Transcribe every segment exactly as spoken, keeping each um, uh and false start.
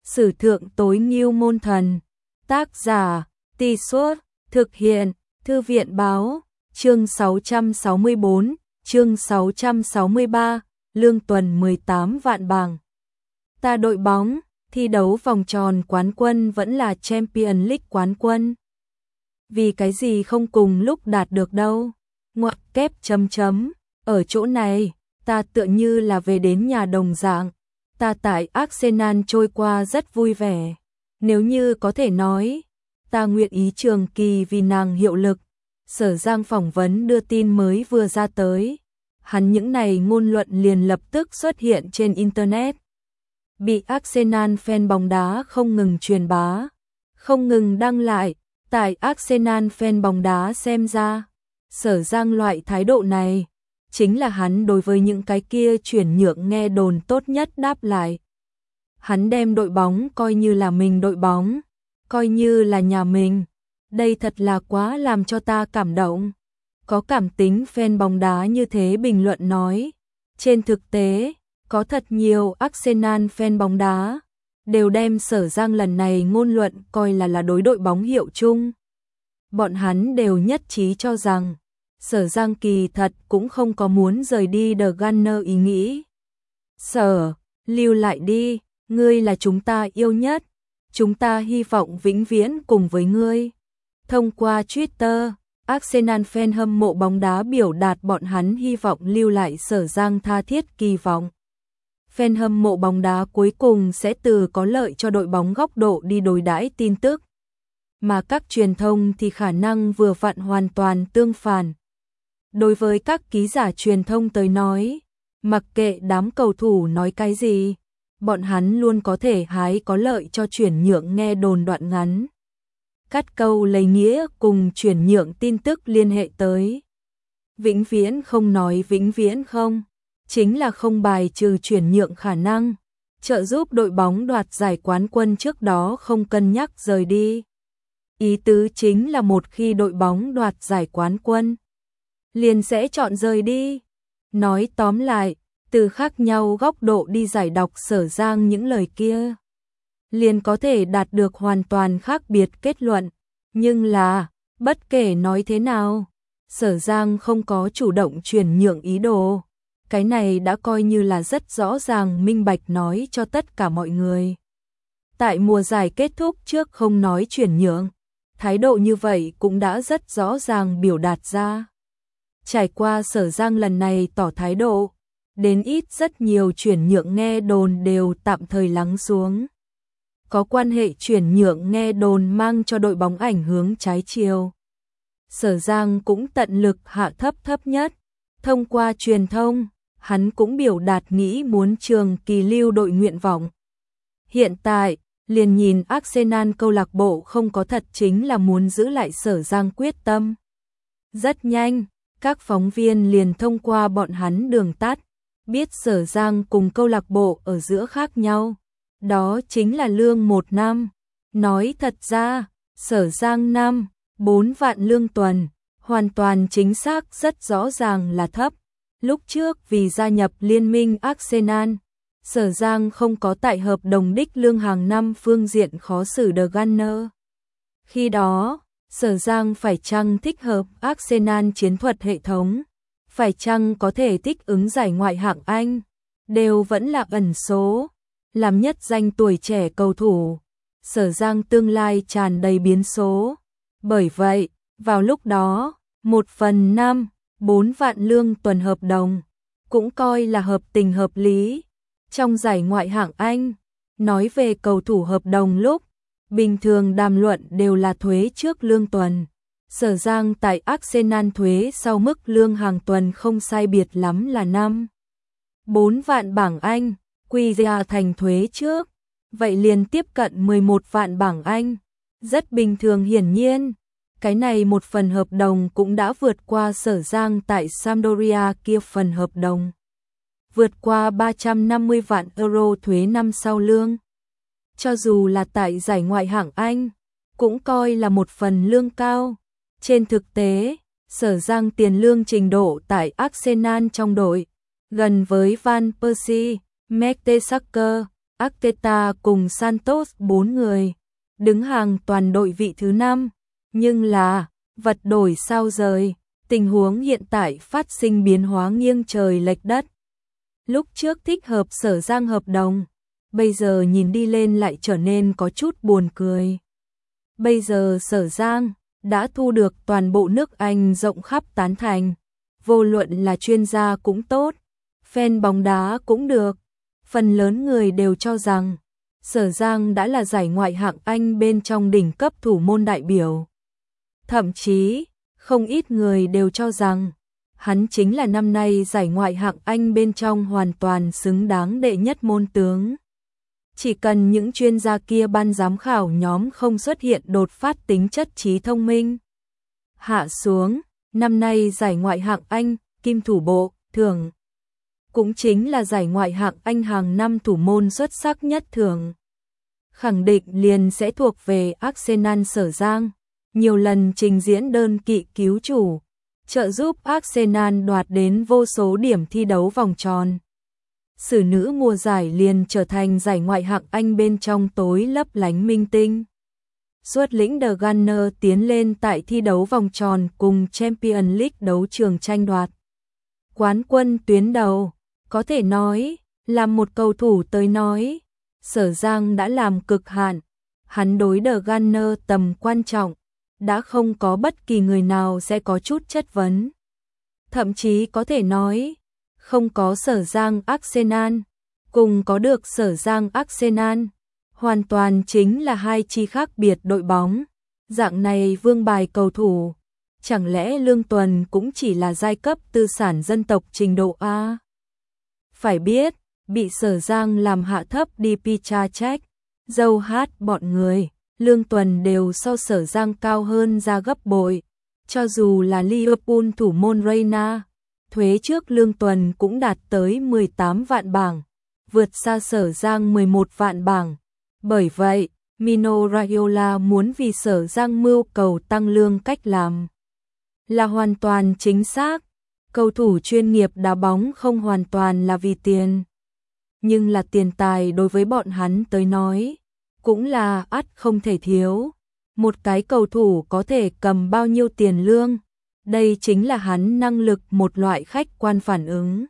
Sử thượng tối ngưu môn thần. Tác giả, Tì Suốt, thực hiện, Thư viện báo, chương sáu trăm sáu mươi bốn, chương sáu trăm sáu mươi ba, lương tuần mười tám vạn bảng. Ta đội bóng, thi đấu vòng tròn quán quân vẫn là Champions League quán quân. Vì cái gì không cùng lúc đạt được đâu. Ngoặc kép chấm chấm, ở chỗ này, ta tựa như là về đến nhà đồng dạng. Ta tại Arsenal trôi qua rất vui vẻ. Nếu như có thể nói, ta nguyện ý trường kỳ vì nàng hiệu lực. Sở Giang phỏng vấn đưa tin mới vừa ra tới. Hắn những này ngôn luận liền lập tức xuất hiện trên Internet. Bị Arsenal fan bóng đá không ngừng truyền bá, không ngừng đăng lại. Tại Arsenal fan bóng đá xem ra, Sở Giang loại thái độ này chính là hắn đối với những cái kia chuyển nhượng nghe đồn tốt nhất đáp lại. Hắn đem đội bóng coi như là mình đội bóng, coi như là nhà mình. Đây thật là quá làm cho ta cảm động. Có cảm tính fan bóng đá như thế bình luận nói. Trên thực tế, có thật nhiều Arsenal fan bóng đá đều đem Sở Giang lần này ngôn luận coi là là đối đội bóng hiệu chung. Bọn hắn đều nhất trí cho rằng Sở Giang kỳ thật cũng không có muốn rời đi The Gunner ý nghĩ. Sở, lưu lại đi, ngươi là chúng ta yêu nhất, chúng ta hy vọng vĩnh viễn cùng với ngươi. Thông qua Twitter, Arsenal fan hâm mộ bóng đá biểu đạt bọn hắn hy vọng lưu lại Sở Giang tha thiết kỳ vọng. Fan hâm mộ bóng đá cuối cùng sẽ từ có lợi cho đội bóng góc độ đi đối đãi tin tức. Mà các truyền thông thì khả năng vừa vặn hoàn toàn tương phản. Đối với các ký giả truyền thông tới nói, mặc kệ đám cầu thủ nói cái gì, bọn hắn luôn có thể hái có lợi cho chuyển nhượng nghe đồn đoạn ngắn. Cắt câu lấy nghĩa cùng chuyển nhượng tin tức liên hệ tới. Vĩnh viễn không nói vĩnh viễn không, chính là không bài trừ chuyển nhượng khả năng, trợ giúp đội bóng đoạt giải quán quân trước đó không cân nhắc rời đi. Ý tứ chính là một khi đội bóng đoạt giải quán quân, liền sẽ chọn rời đi. Nói tóm lại, từ khác nhau góc độ đi giải đọc Sở Giang những lời kia, liền có thể đạt được hoàn toàn khác biệt kết luận. Nhưng là, bất kể nói thế nào, Sở Giang không có chủ động chuyển nhượng ý đồ. Cái này đã coi như là rất rõ ràng minh bạch nói cho tất cả mọi người. Tại mùa giải kết thúc trước không nói chuyển nhượng, thái độ như vậy cũng đã rất rõ ràng biểu đạt ra. Trải qua Sở Giang lần này tỏ thái độ, đến ít rất nhiều chuyển nhượng nghe đồn đều tạm thời lắng xuống. Có quan hệ chuyển nhượng nghe đồn mang cho đội bóng ảnh hưởng trái chiều. Sở Giang cũng tận lực hạ thấp thấp nhất. Thông qua truyền thông, hắn cũng biểu đạt nghĩ muốn trường kỳ lưu đội nguyện vọng. Hiện tại, liền nhìn Arsenal câu lạc bộ không có thật chính là muốn giữ lại Sở Giang quyết tâm. Rất nhanh, các phóng viên liền thông qua bọn hắn đường tắt, biết Sở Giang cùng câu lạc bộ ở giữa khác nhau. Đó chính là lương một năm. Nói thật ra, Sở Giang năm, bốn vạn lương tuần, hoàn toàn chính xác rất rõ ràng là thấp. Lúc trước vì gia nhập liên minh Arsenal, Sở Giang không có tại hợp đồng đích lương hàng năm phương diện khó xử The Gunner. Khi đó, Sở Giang phải chăng thích hợp Arsenal chiến thuật hệ thống, phải chăng có thể thích ứng giải ngoại hạng Anh, đều vẫn là ẩn số. Làm nhất danh tuổi trẻ cầu thủ, Sở Giang tương lai tràn đầy biến số. Bởi vậy, vào lúc đó, một phần năm, bốn vạn lương tuần hợp đồng, cũng coi là hợp tình hợp lý. Trong giải ngoại hạng Anh, nói về cầu thủ hợp đồng lúc, bình thường đàm luận đều là thuế trước lương tuần. Sở Giang tại Arsenal thuế sau mức lương hàng tuần không sai biệt lắm là năm, bốn vạn bảng Anh, quy ra thành thuế trước, vậy liền tiếp cận mười một vạn bảng Anh. Rất bình thường hiển nhiên, cái này một phần hợp đồng cũng đã vượt qua Sở Giang tại Sampdoria kia phần hợp đồng. Vượt qua ba trăm năm mươi vạn euro thuế năm sau lương. Cho dù là tại giải ngoại hạng Anh, cũng coi là một phần lương cao. Trên thực tế, Sở Giang tiền lương trình độ tại Arsenal trong đội, gần với Van Persie, Mertesacker, Arteta cùng Santos bốn người, đứng hàng toàn đội vị thứ năm, nhưng là, vật đổi sao rời, tình huống hiện tại phát sinh biến hóa nghiêng trời lệch đất. Lúc trước thích hợp Sở Giang hợp đồng, bây giờ nhìn đi lên lại trở nên có chút buồn cười. Bây giờ Sở Giang đã thu được toàn bộ nước Anh rộng khắp tán thành, vô luận là chuyên gia cũng tốt, fan bóng đá cũng được, phần lớn người đều cho rằng Sở Giang đã là giải ngoại hạng Anh bên trong đỉnh cấp thủ môn đại biểu. Thậm chí, không ít người đều cho rằng hắn chính là năm nay giải ngoại hạng Anh bên trong hoàn toàn xứng đáng đệ nhất môn tướng. Chỉ cần những chuyên gia kia ban giám khảo nhóm không xuất hiện đột phát tính chất trí thông minh. Hạ xuống, năm nay giải ngoại hạng Anh, kim thủ bộ, thưởng. Cũng chính là giải ngoại hạng Anh hàng năm thủ môn xuất sắc nhất thưởng. Khẳng định liền sẽ thuộc về Arsenal Sở Giang, nhiều lần trình diễn đơn kỵ cứu chủ, trợ giúp Arsenal đoạt đến vô số điểm thi đấu vòng tròn. Xử nữ mùa giải liền trở thành giải ngoại hạng Anh bên trong tối lấp lánh minh tinh. Xuất lĩnh The Gunners tiến lên tại thi đấu vòng tròn cùng Champions League đấu trường tranh đoạt quán quân tuyến đầu, có thể nói, làm một cầu thủ tới nói, Sở Giang đã làm cực hạn, hắn đối The Gunners tầm quan trọng, đã không có bất kỳ người nào sẽ có chút chất vấn. Thậm chí có thể nói, không có Sở Giang Arsenal, cùng có được Sở Giang Arsenal, hoàn toàn chính là hai chi khác biệt đội bóng. Dạng này vương bài cầu thủ, chẳng lẽ Lương Tuần cũng chỉ là giai cấp tư sản dân tộc trình độ A? Phải biết, bị Sở Giang làm hạ thấp đi Piszczek, dâu hát bọn người, Lương Tuần đều so Sở Giang cao hơn ra gấp bội. Cho dù là Liverpool thủ môn Reina, thuế trước Lương Tuần cũng đạt tới mười tám vạn bảng, vượt xa Sở Giang mười một vạn bảng. Bởi vậy, Mino Raiola muốn vì Sở Giang mưu cầu tăng lương cách làm là hoàn toàn chính xác. Cầu thủ chuyên nghiệp đá bóng không hoàn toàn là vì tiền, nhưng là tiền tài đối với bọn hắn tới nói, cũng là ắt không thể thiếu. Một cái cầu thủ có thể cầm bao nhiêu tiền lương, đây chính là hắn năng lực một loại khách quan phản ứng.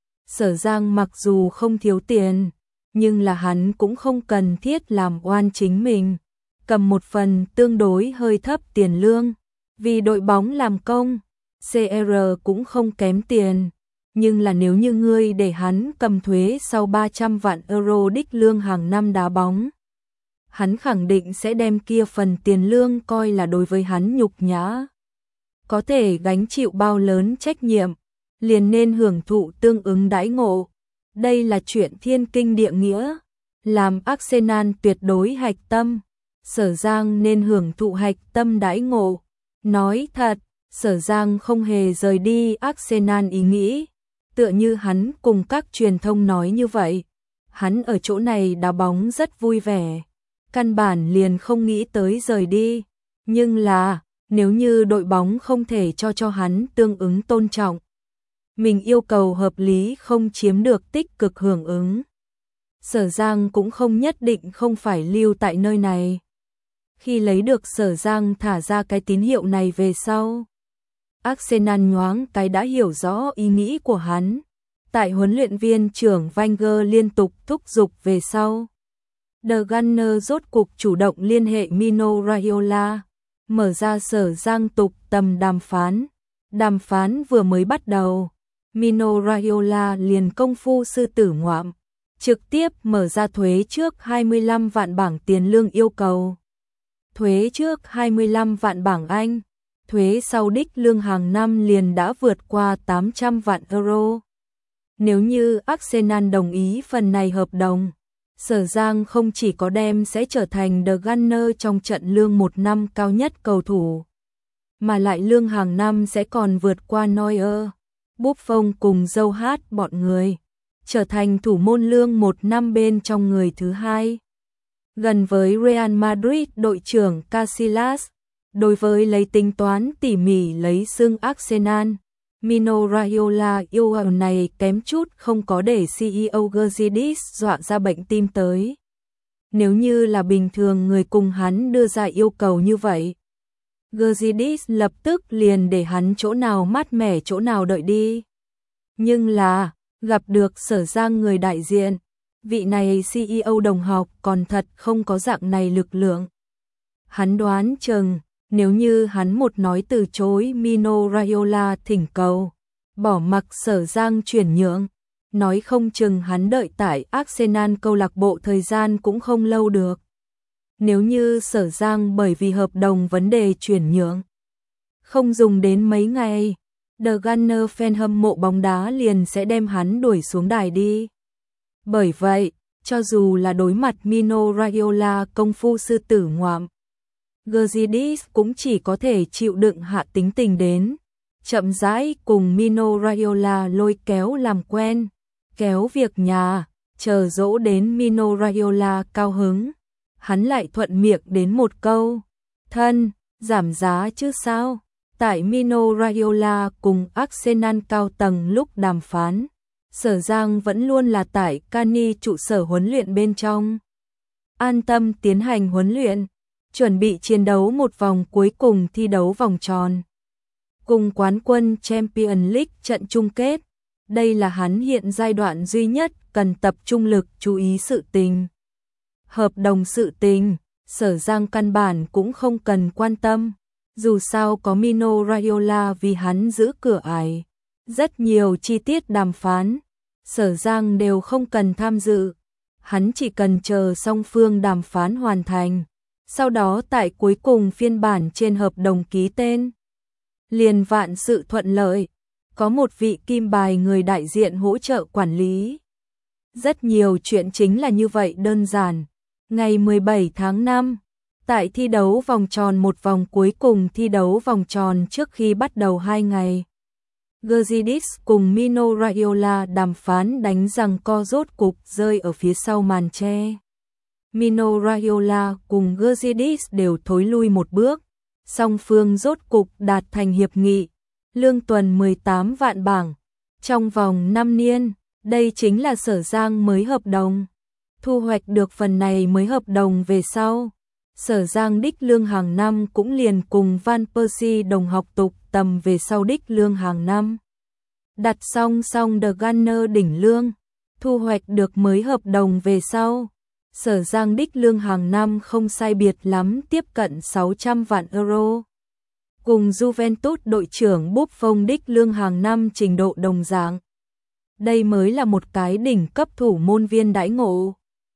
Sở Giang mặc dù không thiếu tiền, nhưng là hắn cũng không cần thiết làm oan chính mình, cầm một phần tương đối hơi thấp tiền lương, vì đội bóng làm công. xê rờ cũng không kém tiền, nhưng là nếu như ngươi để hắn cầm thuế sau ba trăm vạn euro đích lương hàng năm đá bóng, hắn khẳng định sẽ đem kia phần tiền lương coi là đối với hắn nhục nhã. Có thể gánh chịu bao lớn trách nhiệm, liền nên hưởng thụ tương ứng đãi ngộ. Đây là chuyện thiên kinh địa nghĩa, làm Arsenal tuyệt đối hạch tâm, Sở Giang nên hưởng thụ hạch tâm đãi ngộ. Nói thật, Sở Giang không hề rời đi Arsenal ý nghĩ, tựa như hắn cùng các truyền thông nói như vậy. Hắn ở chỗ này đá bóng rất vui vẻ, căn bản liền không nghĩ tới rời đi. Nhưng là, nếu như đội bóng không thể cho cho hắn tương ứng tôn trọng, mình yêu cầu hợp lý không chiếm được tích cực hưởng ứng, Sở Giang cũng không nhất định không phải lưu tại nơi này. Khi lấy được Sở Giang thả ra cái tín hiệu này về sau, Arsenal nhoáng cái đã hiểu rõ ý nghĩ của hắn. Tại huấn luyện viên trưởng Wenger liên tục thúc giục về sau, The Gunners rốt cuộc chủ động liên hệ Mino Raiola, mở ra Sở Giang tục tầm đàm phán. Đàm phán vừa mới bắt đầu, Mino Raiola liền công phu sư tử ngoạm, trực tiếp mở ra thuế trước hai mươi lăm vạn bảng tiền lương yêu cầu. Thuế trước hai mươi lăm vạn bảng Anh, thuế sau đích lương hàng năm liền đã vượt qua tám trăm vạn euro. Nếu như Arsenal đồng ý phần này hợp đồng, Sở Giang không chỉ có đem sẽ trở thành The Gunners trong trận lương một năm cao nhất cầu thủ, mà lại lương hàng năm sẽ còn vượt qua Neuer, Buffon cùng dâu hát bọn người, trở thành thủ môn lương một năm bên trong người thứ hai, gần với Real Madrid đội trưởng Casillas. Đối với lấy tính toán tỉ mỉ lấy xưng Arsenal, Mino Raiola yêu cầu này kém chút không có để xê e ô Gazidis dọa ra bệnh tim tới. Nếu như là bình thường người cùng hắn đưa ra yêu cầu như vậy, Gazidis lập tức liền để hắn chỗ nào mát mẻ chỗ nào đợi đi. Nhưng là, gặp được Sở Giang người đại diện, vị này xê e ô đồng học còn thật không có dạng này lực lượng. Hắn đoán chừng, nếu như hắn một nói từ chối Mino Raiola thỉnh cầu, bỏ mặc Sở Giang chuyển nhượng, nói không chừng hắn đợi tại Arsenal câu lạc bộ thời gian cũng không lâu được. Nếu như Sở Giang bởi vì hợp đồng vấn đề chuyển nhượng, không dùng đến mấy ngày, The Gunner fan hâm mộ bóng đá liền sẽ đem hắn đuổi xuống đài đi. Bởi vậy, cho dù là đối mặt Mino Raiola công phu sư tử ngoạm, Gazidis cũng chỉ có thể chịu đựng hạ tính tình đến, chậm rãi cùng Mino Raiola lôi kéo làm quen, kéo việc nhà, chờ dỗ đến Mino Raiola cao hứng. Hắn lại thuận miệng đến một câu, thân, giảm giá chứ sao? Tại Mino Raiola cùng Arsenal cao tầng lúc đàm phán, Sở Giang vẫn luôn là tại Cani trụ sở huấn luyện bên trong. An tâm tiến hành huấn luyện, chuẩn bị chiến đấu một vòng cuối cùng thi đấu vòng tròn. Cùng quán quân Champions League trận chung kết, đây là hắn hiện giai đoạn duy nhất cần tập trung lực chú ý sự tình. Hợp đồng sự tình, Sở Giang căn bản cũng không cần quan tâm, dù sao có Mino Raiola vì hắn giữ cửa ải. Rất nhiều chi tiết đàm phán, Sở Giang đều không cần tham dự, hắn chỉ cần chờ song phương đàm phán hoàn thành, sau đó tại cuối cùng phiên bản trên hợp đồng ký tên. Liền vạn sự thuận lợi, có một vị kim bài người đại diện hỗ trợ quản lý. Rất nhiều chuyện chính là như vậy đơn giản. Ngày mười bảy tháng năm, tại thi đấu vòng tròn một vòng cuối cùng thi đấu vòng tròn trước khi bắt đầu hai ngày, Gazidis cùng Mino Raiola đàm phán đánh rằng co rốt cục rơi ở phía sau màn che. Mino Raiola cùng Gazidis đều thối lui một bước, song phương rốt cục đạt thành hiệp nghị, lương tuần mười tám vạn bảng, trong vòng năm niên, đây chính là Sở Giang mới hợp đồng. Thu hoạch được phần này mới hợp đồng về sau, Sở Giang đích lương hàng năm cũng liền cùng Van Persie đồng học tục tầm về sau đích lương hàng năm. Đặt song song The Gunner đỉnh lương, thu hoạch được mới hợp đồng về sau, Sở Giang đích lương hàng năm không sai biệt lắm tiếp cận sáu trăm vạn euro. Cùng Juventus đội trưởng Buffon đích lương hàng năm trình độ đồng dạng. Đây mới là một cái đỉnh cấp thủ môn viên đãi ngộ.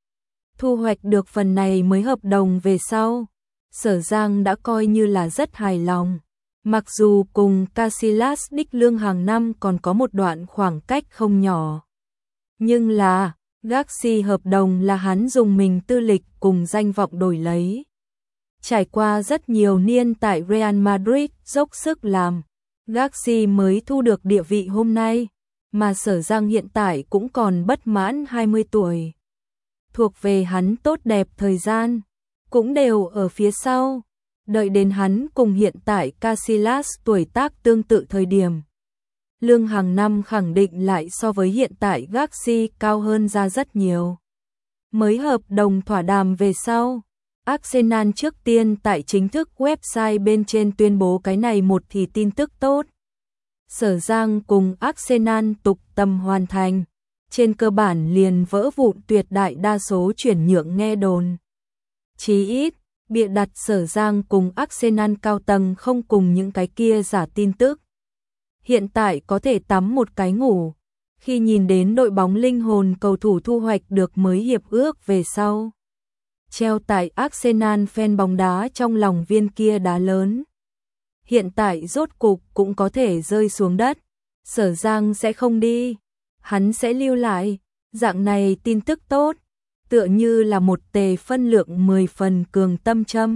Thu hoạch được phần này mới hợp đồng về sau, Sở Giang đã coi như là rất hài lòng. Mặc dù cùng Casillas đích lương hàng năm còn có một đoạn khoảng cách không nhỏ. Nhưng là, Gaxi hợp đồng là hắn dùng mình tư lịch cùng danh vọng đổi lấy. Trải qua rất nhiều niên tại Real Madrid dốc sức làm, Gaxi mới thu được địa vị hôm nay, mà Sở Giang hiện tại cũng còn bất mãn hai mươi tuổi. Thuộc về hắn tốt đẹp thời gian, cũng đều ở phía sau, đợi đến hắn cùng hiện tại Casillas tuổi tác tương tự thời điểm. Lương hàng năm khẳng định lại so với hiện tại Gaxi cao hơn ra rất nhiều. Mới hợp đồng thỏa đàm về sau, Arsenal trước tiên tại chính thức website bên trên tuyên bố cái này một thì tin tức tốt. Sở Giang cùng Arsenal tục tầm hoàn thành, trên cơ bản liền vỡ vụn tuyệt đại đa số chuyển nhượng nghe đồn. Chí ít, bịa đặt Sở Giang cùng Arsenal cao tầng không cùng những cái kia giả tin tức. Hiện tại có thể tắm một cái ngủ, khi nhìn đến đội bóng linh hồn cầu thủ thu hoạch được mới hiệp ước về sau. Treo tại Arsenal fan bóng đá trong lòng viên kia đá lớn. Hiện tại rốt cục cũng có thể rơi xuống đất, Sở Giang sẽ không đi, hắn sẽ lưu lại, dạng này tin tức tốt, tựa như là một tề phân lượng mười phần cường tâm châm.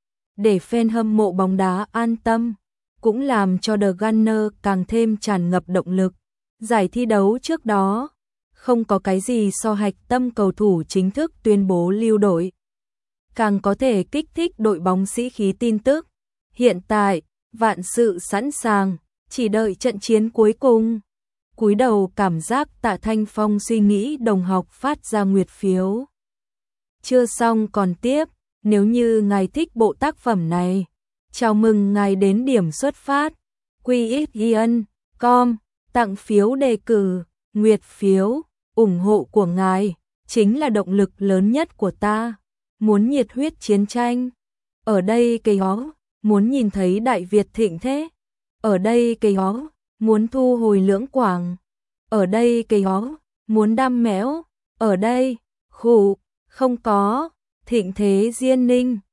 Để fan hâm mộ bóng đá an tâm, cũng làm cho The Gunner càng thêm tràn ngập động lực. Giải thi đấu trước đó, không có cái gì so hạch tâm cầu thủ chính thức tuyên bố lưu đội. Càng có thể kích thích đội bóng sĩ khí tin tức. Hiện tại, vạn sự sẵn sàng, chỉ đợi trận chiến cuối cùng. Cúi đầu cảm giác Tạ Thanh Phong suy nghĩ đồng học phát ra nguyệt phiếu. Chưa xong còn tiếp, nếu như ngài thích bộ tác phẩm này, chào mừng ngài đến điểm xuất phát, quy ích yên com, tặng phiếu đề cử, nguyệt phiếu, ủng hộ của ngài, chính là động lực lớn nhất của ta, muốn nhiệt huyết chiến tranh. Ở đây cây ó, muốn nhìn thấy Đại Việt thịnh thế. Ở đây cây ó, muốn thu hồi Lưỡng Quảng. Ở đây cây ó, muốn đam mẽo. Ở đây, khủ, không có, thịnh thế Diên Ninh.